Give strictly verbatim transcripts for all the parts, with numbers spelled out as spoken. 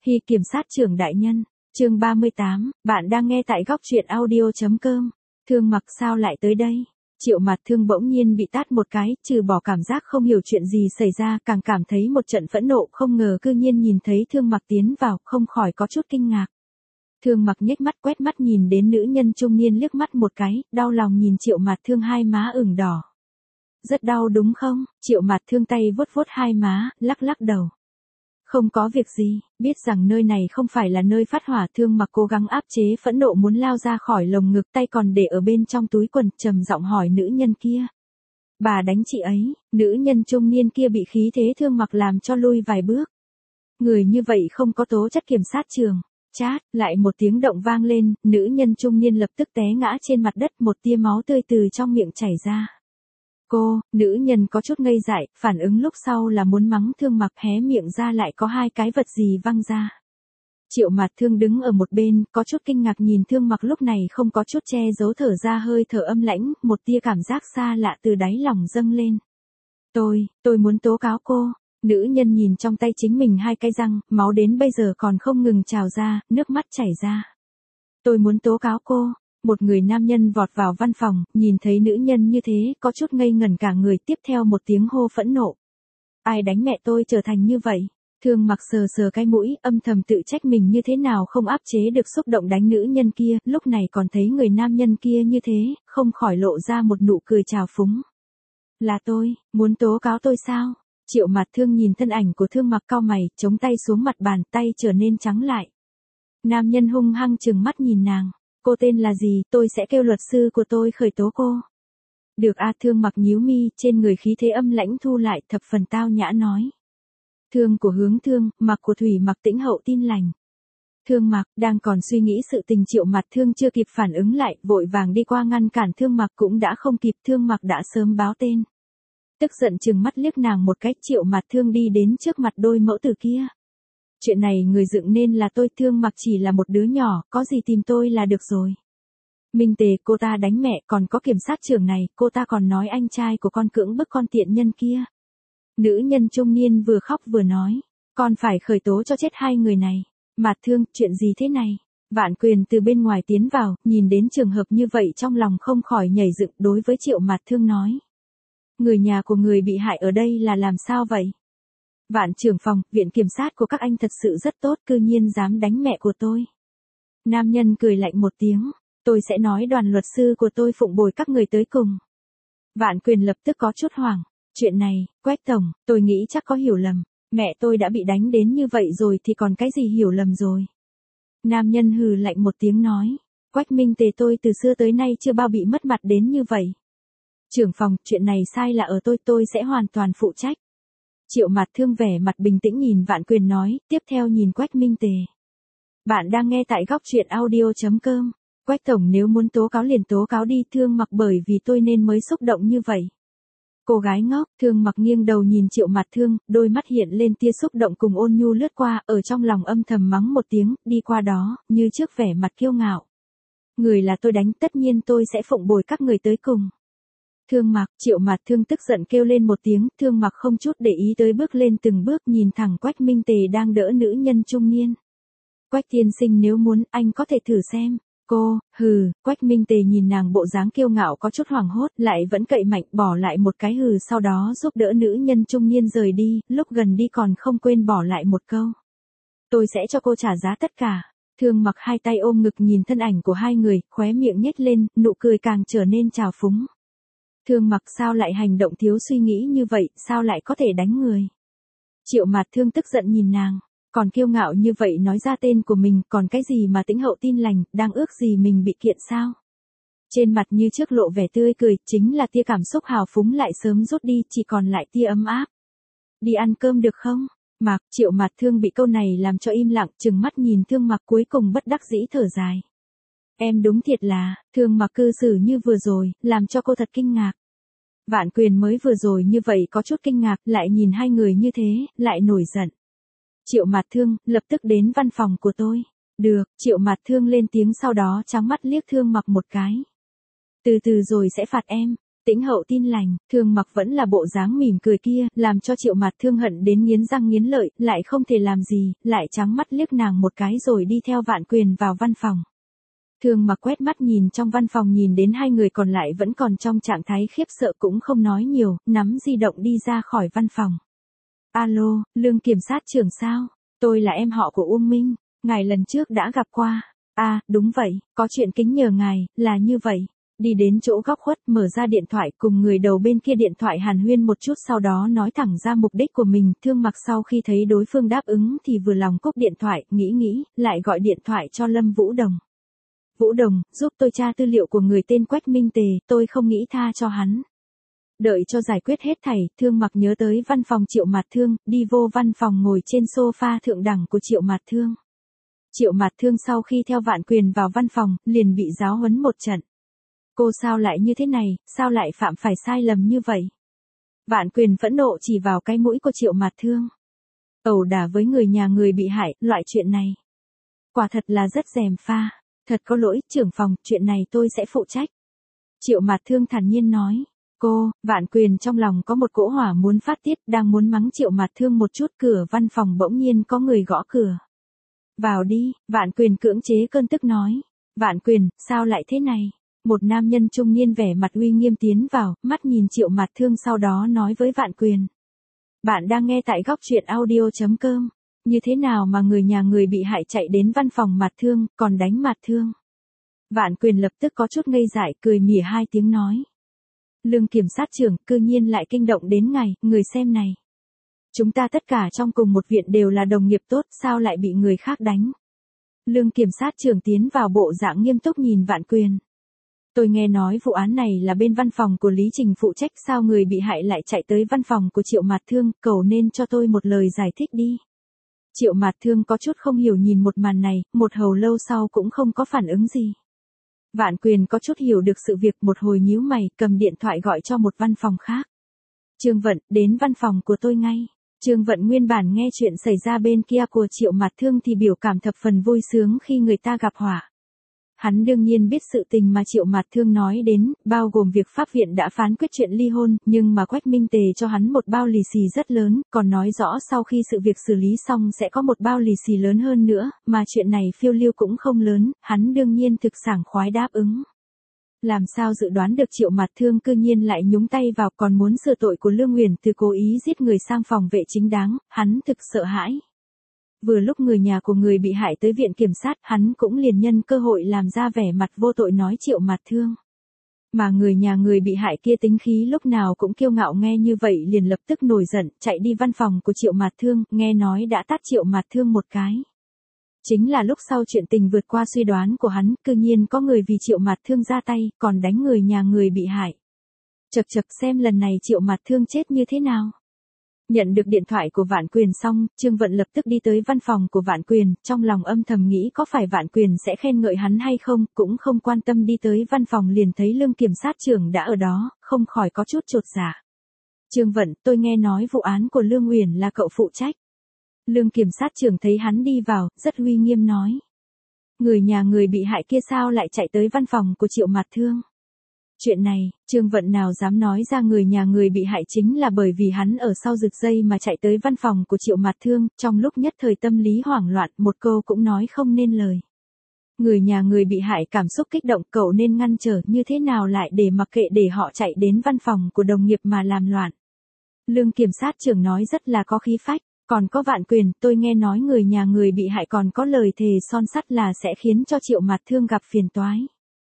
Hy kiểm sát trưởng đại nhân, chương ba mươi tám, bạn đang nghe tại góc truyện audio.com. Thương Mặc sao lại tới đây? Triệu Mạt Thương bỗng nhiên bị tát một cái, trừ bỏ cảm giác không hiểu chuyện gì xảy ra, càng cảm thấy một trận phẫn nộ, không ngờ cư nhiên nhìn thấy Thương Mặc tiến vào, không khỏi có chút kinh ngạc. Thương Mặc nhếch mắt quét mắt nhìn đến nữ nhân trung niên liếc mắt một cái, đau lòng nhìn Triệu Mạt Thương hai má ửng đỏ. Rất đau đúng không? Triệu Mạt Thương tay vuốt vuốt hai má, lắc lắc đầu. Không có việc gì, biết rằng nơi này không phải là nơi phát hỏa. Thương Mặc cố gắng áp chế phẫn nộ muốn lao ra khỏi lồng ngực, tay còn để ở bên trong túi quần, trầm giọng hỏi nữ nhân kia. Bà đánh chị ấy. Nữ nhân trung niên kia bị khí thế Thương Mặc làm cho lui vài bước. Người như vậy không có tố chất kiểm sát trường. Chát, lại một tiếng động vang lên, nữ nhân trung niên lập tức té ngã trên mặt đất, một tia máu tươi từ trong miệng chảy ra. Cô, nữ nhân có chút ngây dại, phản ứng lúc sau là muốn mắng Thương Mặc, hé miệng ra lại có hai cái vật gì văng ra. Triệu Mạt Thương đứng ở một bên, có chút kinh ngạc nhìn Thương Mặc lúc này không có chút che giấu, thở ra hơi thở âm lãnh, một tia cảm giác xa lạ từ đáy lòng dâng lên. Tôi, tôi muốn tố cáo cô. Nữ nhân nhìn trong tay chính mình hai cái răng, máu đến bây giờ còn không ngừng trào ra, nước mắt chảy ra. Tôi muốn tố cáo cô. Một người nam nhân vọt vào văn phòng, nhìn thấy nữ nhân như thế, có chút ngây ngẩn cả người, tiếp theo một tiếng hô phẫn nộ. Ai đánh mẹ tôi trở thành như vậy? Thương Mặc sờ sờ cái mũi, âm thầm tự trách mình như thế nào không áp chế được xúc động đánh nữ nhân kia, lúc này còn thấy người nam nhân kia như thế, không khỏi lộ ra một nụ cười trào phúng. Là tôi, muốn tố cáo tôi sao? Triệu Mạt Thương nhìn thân ảnh của Thương Mặc cau mày, chống tay xuống mặt bàn, tay trở nên trắng lại. Nam nhân hung hăng trừng mắt nhìn nàng. Cô tên là gì, tôi sẽ kêu luật sư của tôi khởi tố cô. Được a. Thương Mặc nhíu mi, trên người khí thế âm lãnh thu lại, thập phần tao nhã nói. Thương của Hướng Thương, Mặc của Thủy Mặc tĩnh hậu tin lành. Thương Mặc, đang còn suy nghĩ sự tình. Triệu Mạt Thương chưa kịp phản ứng lại, vội vàng đi qua ngăn cản Thương Mặc, cũng đã không kịp, Thương Mặc đã sớm báo tên. Tức giận trừng mắt liếc nàng một cách, Triệu Mạt Thương đi đến trước mặt đôi mẫu tử kia. Chuyện này người dựng nên là tôi, Thương Mặc chỉ là một đứa nhỏ, có gì tìm tôi là được rồi. Minh Tề, cô ta đánh mẹ, còn có kiểm sát trưởng này, cô ta còn nói anh trai của con cưỡng bức con tiện nhân kia. Nữ nhân trung niên vừa khóc vừa nói, con phải khởi tố cho chết hai người này. Mạt Thương, chuyện gì thế này? Vạn Quyền từ bên ngoài tiến vào, nhìn đến trường hợp như vậy trong lòng không khỏi nhảy dựng, đối với Triệu Mạt Thương nói. Người nhà của người bị hại ở đây là làm sao vậy? Vạn trưởng phòng, viện kiểm sát của các anh thật sự rất tốt, cư nhiên dám đánh mẹ của tôi. Nam nhân cười lạnh một tiếng, tôi sẽ nói đoàn luật sư của tôi phụng bồi các người tới cùng. Vạn Quyền lập tức có chút hoảng, chuyện này, Quách tổng, tôi nghĩ chắc có hiểu lầm, mẹ tôi đã bị đánh đến như vậy rồi thì còn cái gì hiểu lầm rồi. Nam nhân hừ lạnh một tiếng nói, Quách Minh Tề, tôi từ xưa tới nay chưa bao bị mất mặt đến như vậy. Trưởng phòng, chuyện này sai là ở tôi, tôi sẽ hoàn toàn phụ trách. Triệu Mạt Thương vẻ mặt bình tĩnh nhìn Vạn Quyền nói, tiếp theo nhìn Quách Minh Tề. Bạn đang nghe tại góc truyện audio.com. Quách tổng, nếu muốn tố cáo liền tố cáo đi, Thương Mặc, bởi vì tôi nên mới xúc động như vậy. Cô gái ngốc. Thương Mặc nghiêng đầu nhìn Triệu Mạt Thương, đôi mắt hiện lên tia xúc động cùng ôn nhu lướt qua, ở trong lòng âm thầm mắng một tiếng, đi qua đó, như trước vẻ mặt kiêu ngạo. Người là tôi đánh, tất nhiên tôi sẽ phụng bồi các người tới cùng. Thương Mặc. Triệu Mạt Thương tức giận kêu lên một tiếng, Thương Mặc không chút để ý tới bước lên từng bước, nhìn thẳng Quách Minh Tề đang đỡ nữ nhân trung niên. Quách tiên sinh, nếu muốn, anh có thể thử xem. Cô, hừ. Quách Minh Tề nhìn nàng bộ dáng kiêu ngạo có chút hoảng hốt, lại vẫn cậy mạnh, bỏ lại một cái hừ, sau đó giúp đỡ nữ nhân trung niên rời đi, lúc gần đi còn không quên bỏ lại một câu. Tôi sẽ cho cô trả giá tất cả. Thương Mặc hai tay ôm ngực nhìn thân ảnh của hai người, khóe miệng nhếch lên, nụ cười càng trở nên trào phúng. Thương Mặc sao lại hành động thiếu suy nghĩ như vậy, sao lại có thể đánh người? Triệu Mạt Thương tức giận nhìn nàng, còn kiêu ngạo như vậy nói ra tên của mình, còn cái gì mà tĩnh hậu tin lành, đang ước gì mình bị kiện sao? Trên mặt như trước lộ vẻ tươi cười, chính là tia cảm xúc hào phúng lại sớm rút đi, chỉ còn lại tia ấm áp. Đi ăn cơm được không? Mặc. Triệu Mạt Thương bị câu này làm cho im lặng, trừng mắt nhìn Thương Mặc, cuối cùng bất đắc dĩ thở dài. Em đúng thiệt là, Thương Mặc cư xử như vừa rồi, làm cho cô thật kinh ngạc. Vạn Quyền mới vừa rồi như vậy có chút kinh ngạc, lại nhìn hai người như thế, lại nổi giận. Triệu Mạt Thương, lập tức đến văn phòng của tôi. Được. Triệu Mạt Thương lên tiếng, sau đó trắng mắt liếc Thương Mặc một cái. Từ từ rồi sẽ phạt em. Tĩnh Hậu tin lành, Thương Mặc vẫn là bộ dáng mỉm cười kia, làm cho Triệu Mạt Thương hận đến nghiến răng nghiến lợi, lại không thể làm gì, lại trắng mắt liếc nàng một cái rồi đi theo Vạn Quyền vào văn phòng. Thương Mặc quét mắt nhìn trong văn phòng nhìn đến hai người còn lại vẫn còn trong trạng thái khiếp sợ cũng không nói nhiều, nắm di động đi ra khỏi văn phòng. Alo, Lương kiểm sát trưởng sao? Tôi là em họ của Uông Minh, ngài lần trước đã gặp qua. À, đúng vậy, có chuyện kính nhờ ngài, là như vậy. Đi đến chỗ góc khuất mở ra điện thoại cùng người đầu bên kia điện thoại hàn huyên một chút sau đó nói thẳng ra mục đích của mình. Thương Mặc sau khi thấy đối phương đáp ứng thì vừa lòng cúp điện thoại, nghĩ nghĩ, lại gọi điện thoại cho Lâm Vũ Đồng. Vũ Đồng, giúp tôi tra tư liệu của người tên Quách Minh Tề, tôi không nghĩ tha cho hắn. Đợi cho giải quyết hết thảy, Thương Mặc nhớ tới văn phòng Triệu Mạt Thương, đi vô văn phòng ngồi trên sofa thượng đẳng của Triệu Mạt Thương. Triệu Mạt Thương sau khi theo Vạn Quyền vào văn phòng, liền bị giáo huấn một trận. Cô sao lại như thế này, sao lại phạm phải sai lầm như vậy? Vạn Quyền phẫn nộ chỉ vào cái mũi của Triệu Mạt Thương. Ẩu đả với người nhà người bị hại, loại chuyện này. Quả thật là rất gièm pha. Thật có lỗi, trưởng phòng, chuyện này tôi sẽ phụ trách. Triệu Mạt Thương thản nhiên nói. Cô, Vạn Quyền trong lòng có một cỗ hỏa muốn phát tiết, đang muốn mắng Triệu Mạt Thương một chút, cửa văn phòng bỗng nhiên có người gõ cửa. Vào đi, Vạn Quyền cưỡng chế cơn tức nói. Vạn Quyền, sao lại thế này? Một nam nhân trung niên vẻ mặt uy nghiêm tiến vào, mắt nhìn Triệu Mạt Thương sau đó nói với Vạn Quyền. Bạn đang nghe tại góc truyện audio chấm com. Như thế nào mà người nhà người bị hại chạy đến văn phòng Mạt Thương, còn đánh Mạt Thương? Vạn Quyền lập tức có chút ngây dại, cười mỉa hai tiếng nói. Lương kiểm sát trưởng, cư nhiên lại kinh động đến ngài, người xem này. Chúng ta tất cả trong cùng một viện đều là đồng nghiệp tốt, sao lại bị người khác đánh? Lương kiểm sát trưởng tiến vào bộ dạng nghiêm túc nhìn Vạn Quyền. Tôi nghe nói vụ án này là bên văn phòng của Lý Trình phụ trách, sao người bị hại lại chạy tới văn phòng của Triệu Mạt Thương, cầu nên cho tôi một lời giải thích đi. Triệu Mạt Thương có chút không hiểu nhìn một màn này, một hồi lâu sau cũng không có phản ứng gì. Vạn Quyền có chút hiểu được sự việc, một hồi nhíu mày, cầm điện thoại gọi cho một văn phòng khác. Trương Vận, đến văn phòng của tôi ngay. Trương Vận nguyên bản nghe chuyện xảy ra bên kia của Triệu Mạt Thương thì biểu cảm thập phần vui sướng khi người ta gặp họa. Hắn đương nhiên biết sự tình mà Triệu Mạt Thương nói đến, bao gồm việc pháp viện đã phán quyết chuyện ly hôn, nhưng mà Quách Minh Tề cho hắn một bao lì xì rất lớn, còn nói rõ sau khi sự việc xử lý xong sẽ có một bao lì xì lớn hơn nữa, mà chuyện này phiêu lưu cũng không lớn, hắn đương nhiên thực sảng khoái đáp ứng. Làm sao dự đoán được Triệu Mạt Thương cư nhiên lại nhúng tay vào, còn muốn sửa tội của Lương Uyển từ cố ý giết người sang phòng vệ chính đáng, hắn thực sợ hãi. Vừa lúc người nhà của người bị hại tới viện kiểm sát, hắn cũng liền nhân cơ hội làm ra vẻ mặt vô tội nói Triệu Mạt Thương. Mà người nhà người bị hại kia tính khí lúc nào cũng kiêu ngạo, nghe như vậy liền lập tức nổi giận, chạy đi văn phòng của Triệu Mạt Thương, nghe nói đã tát Triệu Mạt Thương một cái. Chính là lúc sau chuyện tình vượt qua suy đoán của hắn, cư nhiên có người vì Triệu Mạt Thương ra tay, còn đánh người nhà người bị hại. Chật chật, xem lần này Triệu Mạt Thương chết như thế nào. Nhận được điện thoại của Vạn Quyền xong, Trương Vận lập tức đi tới văn phòng của Vạn Quyền, trong lòng âm thầm nghĩ có phải Vạn Quyền sẽ khen ngợi hắn hay không, cũng không quan tâm, đi tới văn phòng liền thấy Lương kiểm sát trưởng đã ở đó, không khỏi có chút chột dạ. Trương Vận, tôi nghe nói vụ án của Lương Uyển là cậu phụ trách. Lương kiểm sát trưởng thấy hắn đi vào, rất uy nghiêm nói. Người nhà người bị hại kia sao lại chạy tới văn phòng của Triệu Mạt Thương? Chuyện này, Trương Vận nào dám nói ra người nhà người bị hại chính là bởi vì hắn ở sau rực dây mà chạy tới văn phòng của Triệu Mạt Thương, trong lúc nhất thời tâm lý hoảng loạn, một câu cũng nói không nên lời. Người nhà người bị hại cảm xúc kích động, cậu nên ngăn trở, như thế nào lại để mặc kệ để họ chạy đến văn phòng của đồng nghiệp mà làm loạn. Lương kiểm sát trưởng nói rất là có khí phách, còn có Vạn Quyền, tôi nghe nói người nhà người bị hại còn có lời thề son sắt là sẽ khiến cho Triệu Mạt Thương gặp phiền toái.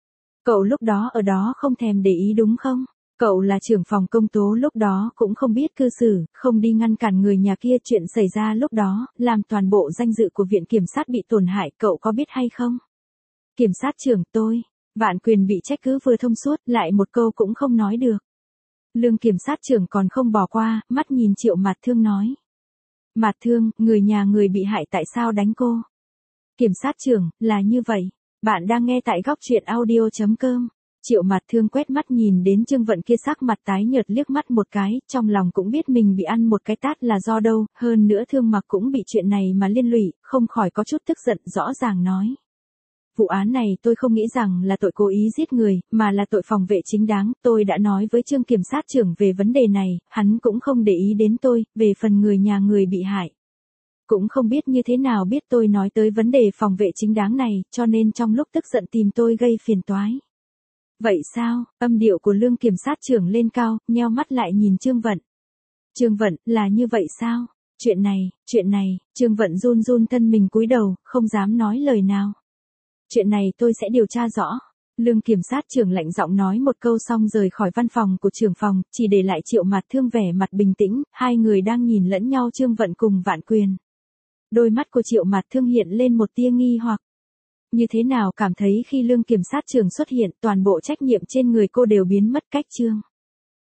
Cậu lúc đó ở đó không thèm để ý đúng không? Cậu là trưởng phòng công tố lúc đó cũng không biết cư xử, không đi ngăn cản người nhà kia, chuyện xảy ra lúc đó, làm toàn bộ danh dự của viện kiểm sát bị tổn hại, cậu có biết hay không? Kiểm sát trưởng, tôi, Vạn Quyền bị trách cứ vừa thông suốt, lại một câu cũng không nói được. Lương kiểm sát trưởng còn không bỏ qua, mắt nhìn Triệu Mạt Thương nói. Mạt Thương, người nhà người bị hại tại sao đánh cô? Kiểm sát trưởng, là như vậy. Bạn đang nghe tại góc truyện audio chấm com. Triệu Mạt Thương quét mắt nhìn đến Trương Vận kia sắc mặt tái nhợt liếc mắt một cái, trong lòng cũng biết mình bị ăn một cái tát là do đâu, hơn nữa Thương Mặc cũng bị chuyện này mà liên lụy, không khỏi có chút tức giận, rõ ràng nói. Vụ án này tôi không nghĩ rằng là tội cố ý giết người, mà là tội phòng vệ chính đáng. Tôi đã nói với Trương Kiểm sát trưởng về vấn đề này, hắn cũng không để ý đến tôi, về phần người nhà người bị hại. Cũng không biết như thế nào biết tôi nói tới vấn đề phòng vệ chính đáng này, cho nên trong lúc tức giận tìm tôi gây phiền toái. Vậy sao? Âm điệu của Lương Kiểm sát trưởng lên cao, nheo mắt lại nhìn Trương Vận. Trương Vận, là như vậy sao? Chuyện này, chuyện này, Trương Vận run run thân mình cúi đầu, không dám nói lời nào. Chuyện này tôi sẽ điều tra rõ. Lương Kiểm sát trưởng lạnh giọng nói một câu xong rời khỏi văn phòng của trưởng phòng, chỉ để lại Triệu Mạt Thương vẻ mặt bình tĩnh, hai người đang nhìn lẫn nhau Trương Vận cùng Vạn Quyền. Đôi mắt của Triệu Mạt Thương hiện lên một tia nghi hoặc. Như thế nào cảm thấy khi Lương Kiểm sát trưởng xuất hiện toàn bộ trách nhiệm trên người cô đều biến mất cách Trương.